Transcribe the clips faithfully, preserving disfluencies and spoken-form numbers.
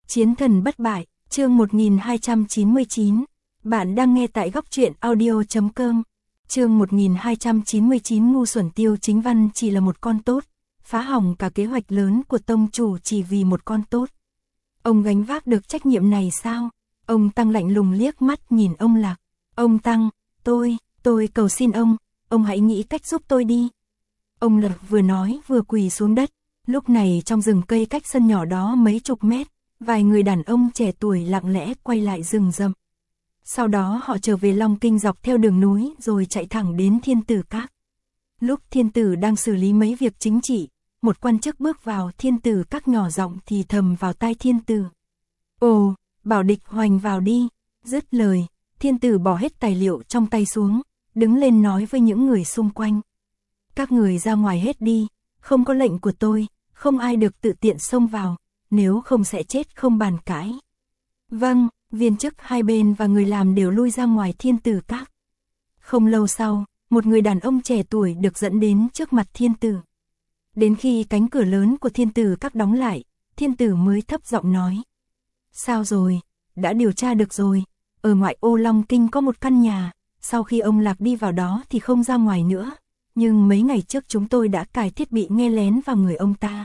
Chiến thần bất bại, chương một nghìn hai trăm chín mươi chín. Bạn đang nghe tại góc truyện audio chấm com. Chương một nghìn hai trăm chín mươi chín. Ngu xuẩn. Tiêu Chính Văn chỉ là một con tốt, phá hỏng cả kế hoạch lớn của tông chủ chỉ vì một con tốt. Ông gánh vác được trách nhiệm này sao? Ông Tăng lạnh lùng liếc mắt nhìn ông Lạc. Ông Tăng, tôi, tôi cầu xin ông, ông hãy nghĩ cách giúp tôi đi. Ông Lạc vừa nói vừa quỳ xuống đất. Lúc này trong rừng cây cách sân nhỏ đó mấy chục mét, vài người đàn ông trẻ tuổi lặng lẽ quay lại rừng rậm. Sau đó họ trở về Long Kinh dọc theo đường núi rồi chạy thẳng đến Thiên Tử Các. Lúc Thiên Tử đang xử lý mấy việc chính trị, một quan chức bước vào Thiên Tử Các nhỏ giọng thì thầm vào tai Thiên Tử. Ồ, bảo Địch Hoành vào đi. Dứt lời, Thiên Tử bỏ hết tài liệu trong tay xuống, đứng lên nói với những người xung quanh. Các người ra ngoài hết đi, không có lệnh của tôi, không ai được tự tiện xông vào, nếu không sẽ chết không bàn cãi. Vâng, viên chức hai bên và người làm đều lui ra ngoài Thiên Tử Các. Không lâu sau, một người đàn ông trẻ tuổi được dẫn đến trước mặt Thiên Tử. Đến khi cánh cửa lớn của Thiên Tử Các đóng lại, Thiên Tử mới thấp giọng nói. Sao rồi, đã điều tra được rồi, ở ngoại ô Long Kinh có một căn nhà, sau khi ông Lạc đi vào đó thì không ra ngoài nữa, nhưng mấy ngày trước chúng tôi đã cài thiết bị nghe lén vào người ông ta.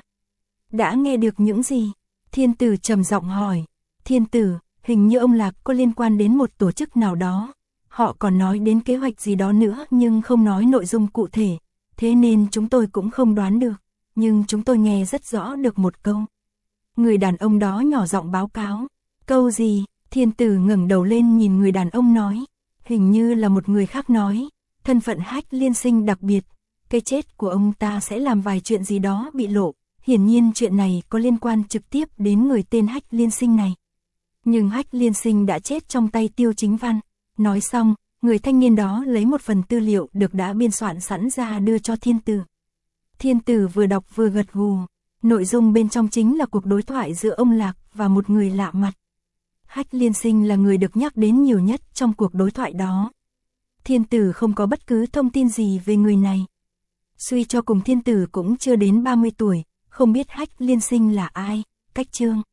Đã nghe được những gì? Thiên Tử trầm giọng hỏi. Thiên Tử, hình như ông Lạc có liên quan đến một tổ chức nào đó. Họ còn nói đến kế hoạch gì đó nữa nhưng không nói nội dung cụ thể, thế nên chúng tôi cũng không đoán được, nhưng chúng tôi nghe rất rõ được một câu. Người đàn ông đó nhỏ giọng báo cáo. Câu gì? Thiên Tử ngẩng đầu lên nhìn người đàn ông nói. Hình như là một người khác nói, thân phận Hách Liên Sinh đặc biệt, cái chết của ông ta sẽ làm vài chuyện gì đó bị lộ. Hiển nhiên chuyện này có liên quan trực tiếp đến người tên Hách Liên Sinh này. Nhưng Hách Liên Sinh đã chết trong tay Tiêu Chính Văn. Nói xong, người thanh niên đó lấy một phần tư liệu được đã biên soạn sẵn ra đưa cho Thiên Tử. Thiên Tử vừa đọc vừa gật gù. Nội dung bên trong chính là cuộc đối thoại giữa ông Lạc và một người lạ mặt. Hách Liên Sinh là người được nhắc đến nhiều nhất trong cuộc đối thoại đó. Thiên Tử không có bất cứ thông tin gì về người này. Suy cho cùng Thiên Tử cũng chưa đến ba mươi tuổi, không biết Hách Liên Sinh là ai. Cách chương